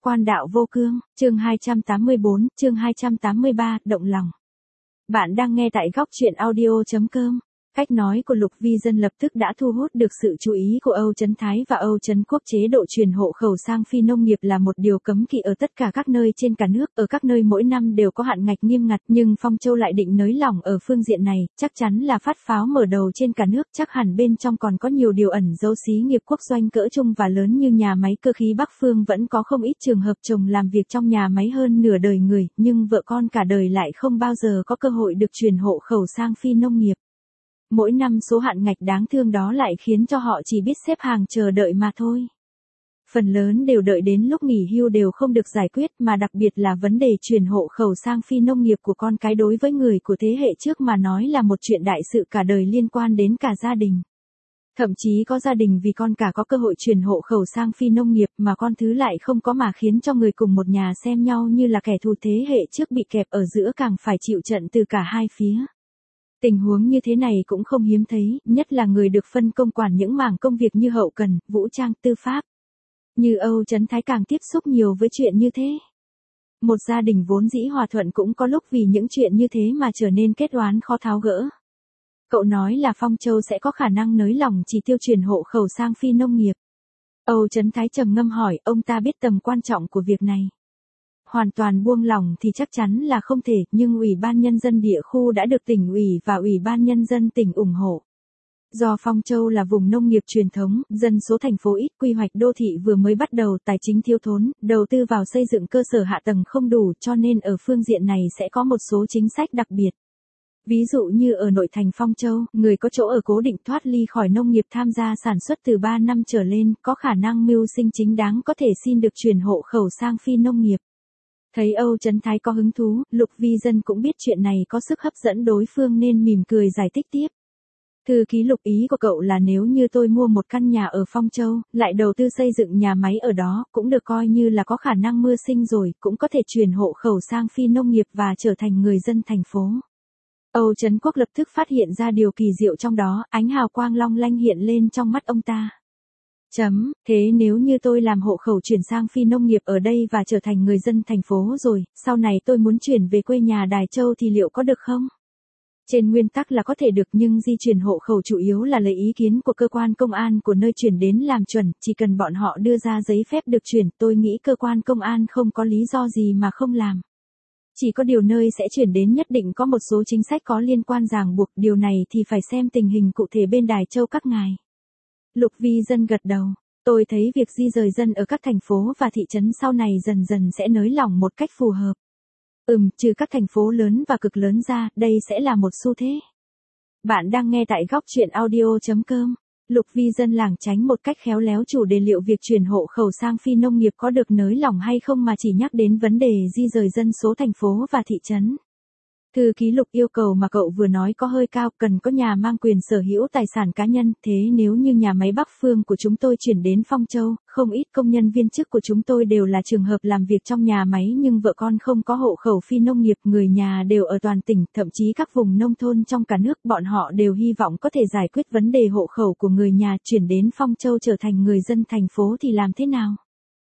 Quan đạo vô cương, chương 284, chương 283, động lòng. Bạn đang nghe tại góc truyện audio.com. Cách nói của Lục Vi Dân lập tức đã thu hút được sự chú ý của Âu Trấn Thái và Âu Trấn Quốc. Chế độ truyền hộ khẩu sang phi nông nghiệp là một điều cấm kỵ ở tất cả các nơi trên cả nước, ở các nơi mỗi năm đều có hạn ngạch nghiêm ngặt, nhưng Phong Châu lại định nới lỏng ở phương diện này, chắc chắn là phát pháo mở đầu trên cả nước, chắc hẳn bên trong còn có nhiều điều ẩn giấu. Xí nghiệp quốc doanh cỡ trung và lớn như nhà máy cơ khí Bắc Phương vẫn có không ít trường hợp chồng làm việc trong nhà máy hơn nửa đời người, nhưng vợ con cả đời lại không bao giờ có cơ hội được truyền hộ khẩu sang phi nông nghiệp. Mỗi năm số hạn ngạch đáng thương đó lại khiến cho họ chỉ biết xếp hàng chờ đợi mà thôi. Phần lớn đều đợi đến lúc nghỉ hưu đều không được giải quyết, mà đặc biệt là vấn đề truyền hộ khẩu sang phi nông nghiệp của con cái đối với người của thế hệ trước mà nói là một chuyện đại sự cả đời, liên quan đến cả gia đình. Thậm chí có gia đình vì con cả có cơ hội truyền hộ khẩu sang phi nông nghiệp mà con thứ lại không có, mà khiến cho người cùng một nhà xem nhau như là kẻ thù, thế hệ trước bị kẹp ở giữa càng phải chịu trận từ cả hai phía. Tình huống như thế này cũng không hiếm thấy, nhất là người được phân công quản những mảng công việc như hậu cần, vũ trang, tư pháp. Như Âu Trấn Thái càng tiếp xúc nhiều với chuyện như thế. Một gia đình vốn dĩ hòa thuận cũng có lúc vì những chuyện như thế mà trở nên kết oán khó tháo gỡ. Cậu nói là Phong Châu sẽ có khả năng nới lỏng chỉ tiêu truyền hộ khẩu sang phi nông nghiệp. Âu Trấn Thái trầm ngâm hỏi, ông ta biết tầm quan trọng của việc này. Hoàn toàn buông lỏng thì chắc chắn là không thể, nhưng Ủy ban Nhân dân địa khu đã được tỉnh ủy và Ủy ban Nhân dân tỉnh ủng hộ. Do Phong Châu là vùng nông nghiệp truyền thống, dân số thành phố ít, quy hoạch đô thị vừa mới bắt đầu, tài chính thiếu thốn, đầu tư vào xây dựng cơ sở hạ tầng không đủ, cho nên ở phương diện này sẽ có một số chính sách đặc biệt. Ví dụ như ở nội thành Phong Châu, người có chỗ ở cố định thoát ly khỏi nông nghiệp tham gia sản xuất từ 3 năm trở lên, có khả năng mưu sinh chính đáng có thể xin được chuyển hộ khẩu sang phi nông nghiệp. Thấy Âu Trấn Thái có hứng thú, Lục Vi Dân cũng biết chuyện này có sức hấp dẫn đối phương nên mỉm cười giải thích tiếp. Thư ký Lục, ý của cậu là nếu như tôi mua một căn nhà ở Phong Châu, lại đầu tư xây dựng nhà máy ở đó, cũng được coi như là có khả năng mưu sinh rồi, cũng có thể chuyển hộ khẩu sang phi nông nghiệp và trở thành người dân thành phố. Âu Trấn Quốc lập tức phát hiện ra điều kỳ diệu trong đó, ánh hào quang long lanh hiện lên trong mắt ông ta. Thế nếu như tôi làm hộ khẩu chuyển sang phi nông nghiệp ở đây và trở thành người dân thành phố rồi, sau này tôi muốn chuyển về quê nhà Đài Châu thì liệu có được không? Trên nguyên tắc là có thể được, nhưng di chuyển hộ khẩu chủ yếu là lấy ý kiến của cơ quan công an của nơi chuyển đến làm chuẩn, chỉ cần bọn họ đưa ra giấy phép được chuyển, tôi nghĩ cơ quan công an không có lý do gì mà không làm. Chỉ có điều nơi sẽ chuyển đến nhất định có một số chính sách có liên quan ràng buộc, điều này thì phải xem tình hình cụ thể bên Đài Châu các ngài. Lục Vi Dân gật đầu. Tôi thấy việc di rời dân ở các thành phố và thị trấn sau này dần dần sẽ nới lỏng một cách phù hợp. Trừ các thành phố lớn và cực lớn ra, đây sẽ là một xu thế. Bạn đang nghe tại góc truyện audio.com. Lục Vi Dân lảng tránh một cách khéo léo chủ đề liệu việc chuyển hộ khẩu sang phi nông nghiệp có được nới lỏng hay không mà chỉ nhắc đến vấn đề di rời dân số thành phố và thị trấn. Thư ký Lục, yêu cầu mà cậu vừa nói có hơi cao, cần có nhà mang quyền sở hữu tài sản cá nhân, thế nếu như nhà máy Bắc Phương của chúng tôi chuyển đến Phong Châu, không ít công nhân viên chức của chúng tôi đều là trường hợp làm việc trong nhà máy nhưng vợ con không có hộ khẩu phi nông nghiệp, người nhà đều ở toàn tỉnh, thậm chí các vùng nông thôn trong cả nước, bọn họ đều hy vọng có thể giải quyết vấn đề hộ khẩu của người nhà chuyển đến Phong Châu trở thành người dân thành phố thì làm thế nào?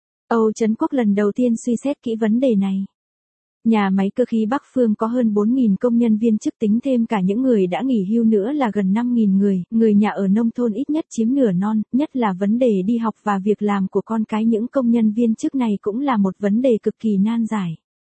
Âu Trấn Quốc lần đầu tiên suy xét kỹ vấn đề này. Nhà máy cơ khí Bắc Phương có hơn 4.000 công nhân viên chức, tính thêm cả những người đã nghỉ hưu nữa là gần 5.000 người, người nhà ở nông thôn ít nhất chiếm nửa non, nhất là vấn đề đi học và việc làm của con cái những công nhân viên chức này cũng là một vấn đề cực kỳ nan giải.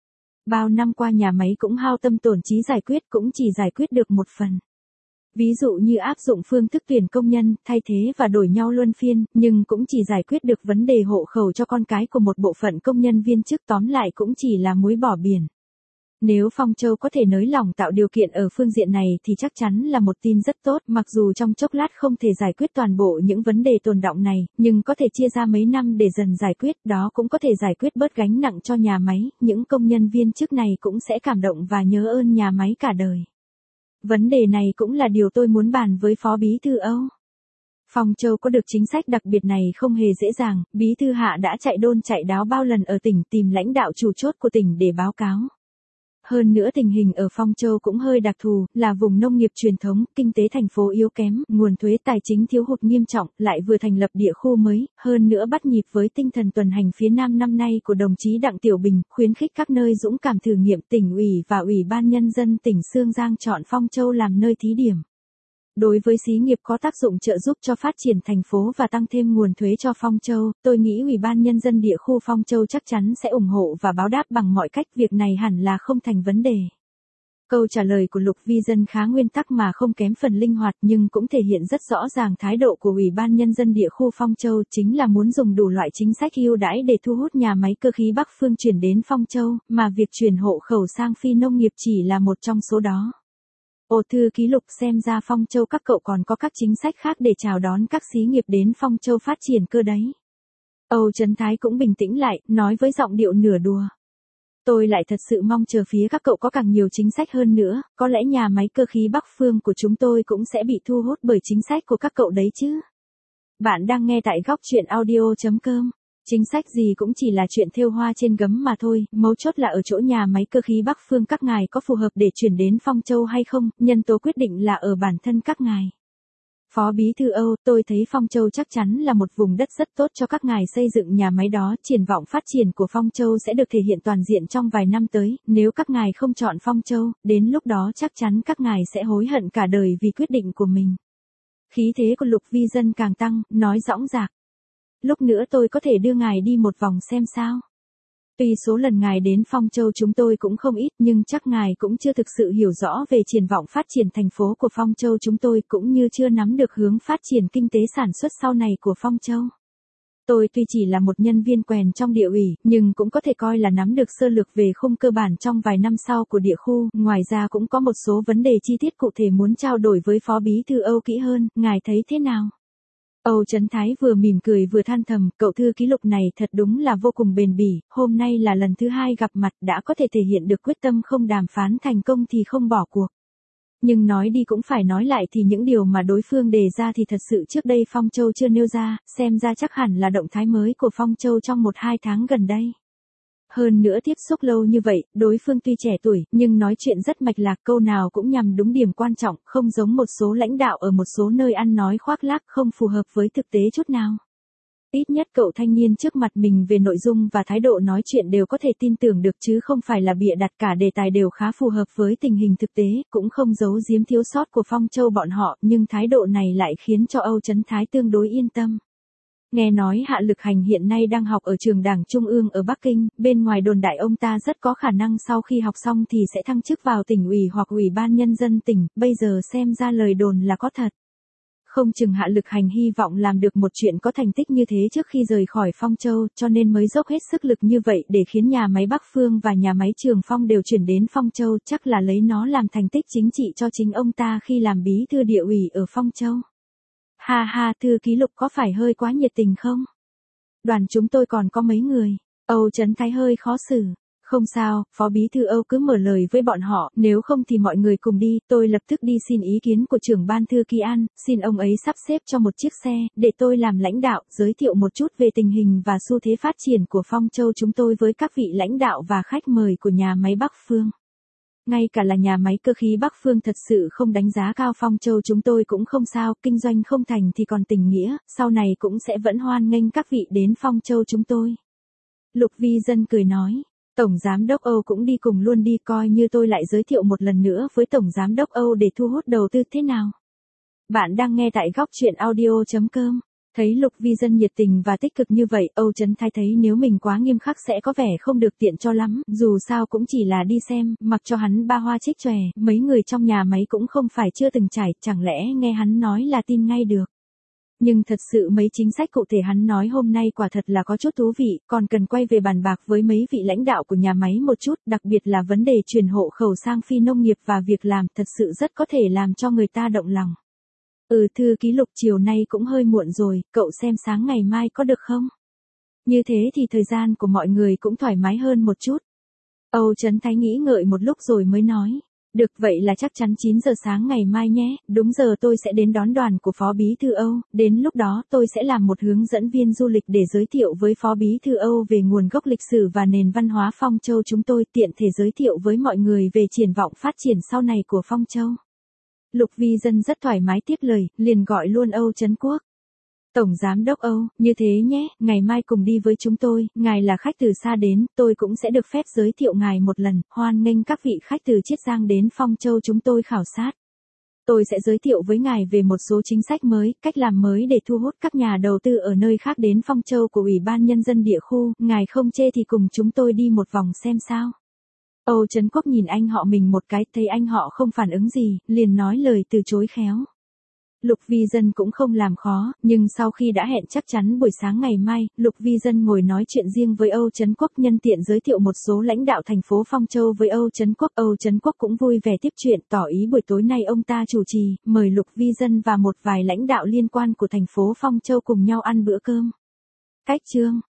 Bao năm qua nhà máy cũng hao tâm tổn trí giải quyết, cũng chỉ giải quyết được một phần. Ví dụ như áp dụng phương thức tuyển công nhân, thay thế và đổi nhau luân phiên, nhưng cũng chỉ giải quyết được vấn đề hộ khẩu cho con cái của một bộ phận công nhân viên chức, tóm lại cũng chỉ là muối bỏ biển. Nếu Phong Châu có thể nới lỏng tạo điều kiện ở phương diện này thì chắc chắn là một tin rất tốt, mặc dù trong chốc lát không thể giải quyết toàn bộ những vấn đề tồn đọng này, nhưng có thể chia ra mấy năm để dần giải quyết, đó cũng có thể giải quyết bớt gánh nặng cho nhà máy, những công nhân viên chức này cũng sẽ cảm động và nhớ ơn nhà máy cả đời. Vấn đề này cũng là điều tôi muốn bàn với Phó Bí thư Âu. Phong Châu có được chính sách đặc biệt này không hề dễ dàng, Bí thư Hạ đã chạy đôn chạy đáo bao lần ở tỉnh tìm lãnh đạo chủ chốt của tỉnh để báo cáo. Hơn nữa tình hình ở Phong Châu cũng hơi đặc thù, là vùng nông nghiệp truyền thống, kinh tế thành phố yếu kém, nguồn thuế tài chính thiếu hụt nghiêm trọng, lại vừa thành lập địa khu mới, hơn nữa bắt nhịp với tinh thần tuần hành phía Nam năm nay của đồng chí Đặng Tiểu Bình, khuyến khích các nơi dũng cảm thử nghiệm. Tỉnh ủy và Ủy ban Nhân dân tỉnh Xương Giang chọn Phong Châu làm nơi thí điểm. Đối với xí nghiệp có tác dụng trợ giúp cho phát triển thành phố và tăng thêm nguồn thuế cho Phong Châu, tôi nghĩ Ủy ban Nhân dân địa khu Phong Châu chắc chắn sẽ ủng hộ và báo đáp bằng mọi cách, việc này hẳn là không thành vấn đề. Câu trả lời của Lục Vi Dân khá nguyên tắc mà không kém phần linh hoạt, nhưng cũng thể hiện rất rõ ràng thái độ của Ủy ban Nhân dân địa khu Phong Châu, chính là muốn dùng đủ loại chính sách ưu đãi để thu hút nhà máy cơ khí Bắc Phương chuyển đến Phong Châu, mà việc chuyển hộ khẩu sang phi nông nghiệp chỉ là một trong số đó. Ồ, thư ký Lục, xem ra Phong Châu các cậu còn có các chính sách khác để chào đón các xí nghiệp đến Phong Châu phát triển cơ đấy. Âu Trấn Thái cũng bình tĩnh lại, nói với giọng điệu nửa đùa. Tôi lại thật sự mong chờ phía các cậu có càng nhiều chính sách hơn nữa, có lẽ nhà máy cơ khí Bắc Phương của chúng tôi cũng sẽ bị thu hút bởi chính sách của các cậu đấy chứ. Bạn đang nghe tại góc chuyện audio.com. Chính sách gì cũng chỉ là chuyện thêu hoa trên gấm mà thôi, mấu chốt là ở chỗ nhà máy cơ khí Bắc Phương các ngài có phù hợp để chuyển đến Phong Châu hay không, nhân tố quyết định là ở bản thân các ngài. Phó Bí thư Âu, tôi thấy Phong Châu chắc chắn là một vùng đất rất tốt cho các ngài xây dựng nhà máy đó, triển vọng phát triển của Phong Châu sẽ được thể hiện toàn diện trong vài năm tới, nếu các ngài không chọn Phong Châu, đến lúc đó chắc chắn các ngài sẽ hối hận cả đời vì quyết định của mình. Khí thế của Lục Vi Dân càng tăng, nói dõng dạc. Lúc nữa tôi có thể đưa ngài đi một vòng xem sao. Tuy số lần ngài đến Phong Châu chúng tôi cũng không ít, nhưng chắc ngài cũng chưa thực sự hiểu rõ về triển vọng phát triển thành phố của Phong Châu chúng tôi, cũng như chưa nắm được hướng phát triển kinh tế sản xuất sau này của Phong Châu. Tôi tuy chỉ là một nhân viên quèn trong địa ủy, nhưng cũng có thể coi là nắm được sơ lược về khung cơ bản trong vài năm sau của địa khu, ngoài ra cũng có một số vấn đề chi tiết cụ thể muốn trao đổi với Phó Bí thư Âu kỹ hơn, ngài thấy thế nào? Âu Trấn Thái vừa mỉm cười vừa than thầm, cậu thư ký Lục này thật đúng là vô cùng bền bỉ, hôm nay là lần thứ 2 gặp mặt đã có thể thể hiện được quyết tâm không đàm phán thành công thì không bỏ cuộc. Nhưng nói đi cũng phải nói lại thì những điều mà đối phương đề ra thì thật sự trước đây Phong Châu chưa nêu ra, xem ra chắc hẳn là động thái mới của Phong Châu trong 1-2 tháng gần đây. Hơn nữa tiếp xúc lâu như vậy, đối phương tuy trẻ tuổi, nhưng nói chuyện rất mạch lạc, câu nào cũng nhằm đúng điểm quan trọng, không giống một số lãnh đạo ở một số nơi ăn nói khoác lác, không phù hợp với thực tế chút nào. Ít nhất cậu thanh niên trước mặt mình về nội dung và thái độ nói chuyện đều có thể tin tưởng được chứ không phải là bịa đặt, cả đề tài đều khá phù hợp với tình hình thực tế, cũng không giấu giếm thiếu sót của Phong Châu bọn họ, nhưng thái độ này lại khiến cho Âu Trấn Thái tương đối yên tâm. Nghe nói Hạ Lực Hành hiện nay đang học ở trường Đảng Trung ương ở Bắc Kinh, bên ngoài đồn đại ông ta rất có khả năng sau khi học xong thì sẽ thăng chức vào tỉnh ủy hoặc Ủy ban Nhân dân tỉnh, bây giờ xem ra lời đồn là có thật. Không chừng Hạ Lực Hành hy vọng làm được một chuyện có thành tích như thế trước khi rời khỏi Phong Châu, cho nên mới dốc hết sức lực như vậy để khiến nhà máy Bắc Phương và nhà máy Trường Phong đều chuyển đến Phong Châu, chắc là lấy nó làm thành tích chính trị cho chính ông ta khi làm bí thư địa ủy ở Phong Châu. Ha ha, thư ký Lục có phải hơi quá nhiệt tình không? Đoàn chúng tôi còn có mấy người. Âu Trấn Thái hơi khó xử. Không sao, Phó Bí thư Âu cứ mở lời với bọn họ, nếu không thì mọi người cùng đi, tôi lập tức đi xin ý kiến của trưởng ban thư ký An, xin ông ấy sắp xếp cho một chiếc xe, để tôi làm lãnh đạo, giới thiệu một chút về tình hình và xu thế phát triển của Phong Châu chúng tôi với các vị lãnh đạo và khách mời của nhà máy Bắc Phương. Ngay cả là nhà máy cơ khí Bắc Phương thật sự không đánh giá cao Phong Châu chúng tôi cũng không sao, kinh doanh không thành thì còn tình nghĩa, sau này cũng sẽ vẫn hoan nghênh các vị đến Phong Châu chúng tôi. Lục Vi Dân cười nói, Tổng Giám đốc Âu cũng đi cùng luôn đi, coi như tôi lại giới thiệu một lần nữa với Tổng Giám đốc Âu để thu hút đầu tư thế nào. Bạn đang nghe tại góc chuyện audio.com. Thấy Lục Vi Dân nhiệt tình và tích cực như vậy, Âu Trấn Thái thấy nếu mình quá nghiêm khắc sẽ có vẻ không được tiện cho lắm, dù sao cũng chỉ là đi xem, mặc cho hắn ba hoa trích chòe, mấy người trong nhà máy cũng không phải chưa từng trải, chẳng lẽ nghe hắn nói là tin ngay được. Nhưng thật sự mấy chính sách cụ thể hắn nói hôm nay quả thật là có chút thú vị, còn cần quay về bàn bạc với mấy vị lãnh đạo của nhà máy một chút, đặc biệt là vấn đề chuyển hộ khẩu sang phi nông nghiệp và việc làm, thật sự rất có thể làm cho người ta động lòng. Thư ký Lục, chiều nay cũng hơi muộn rồi, cậu xem sáng ngày mai có được không? Như thế thì thời gian của mọi người cũng thoải mái hơn một chút. Âu Trấn Thái nghĩ ngợi một lúc rồi mới nói. Được vậy là chắc chắn 9 giờ sáng ngày mai nhé, đúng giờ tôi sẽ đến đón đoàn của Phó Bí thư Âu, đến lúc đó tôi sẽ làm một hướng dẫn viên du lịch để giới thiệu với Phó Bí thư Âu về nguồn gốc lịch sử và nền văn hóa Phong Châu chúng tôi, tiện thể giới thiệu với mọi người về triển vọng phát triển sau này của Phong Châu. Lục Vi Dân rất thoải mái tiếp lời, liền gọi luôn Âu Trấn Quốc. Tổng Giám đốc Âu, như thế nhé, ngày mai cùng đi với chúng tôi, ngài là khách từ xa đến, tôi cũng sẽ được phép giới thiệu ngài một lần, hoan nghênh các vị khách từ Chiết Giang đến Phong Châu chúng tôi khảo sát. Tôi sẽ giới thiệu với ngài về một số chính sách mới, cách làm mới để thu hút các nhà đầu tư ở nơi khác đến Phong Châu của Ủy ban Nhân dân địa khu, ngài không chê thì cùng chúng tôi đi một vòng xem sao. Âu Trấn Quốc nhìn anh họ mình một cái, thấy anh họ không phản ứng gì, liền nói lời từ chối khéo. Lục Vi Dân cũng không làm khó, nhưng sau khi đã hẹn chắc chắn buổi sáng ngày mai, Lục Vi Dân ngồi nói chuyện riêng với Âu Trấn Quốc, nhân tiện giới thiệu một số lãnh đạo thành phố Phong Châu với Âu Trấn Quốc. Âu Trấn Quốc cũng vui vẻ tiếp chuyện, tỏ ý buổi tối nay ông ta chủ trì, mời Lục Vi Dân và một vài lãnh đạo liên quan của thành phố Phong Châu cùng nhau ăn bữa cơm. Cách chương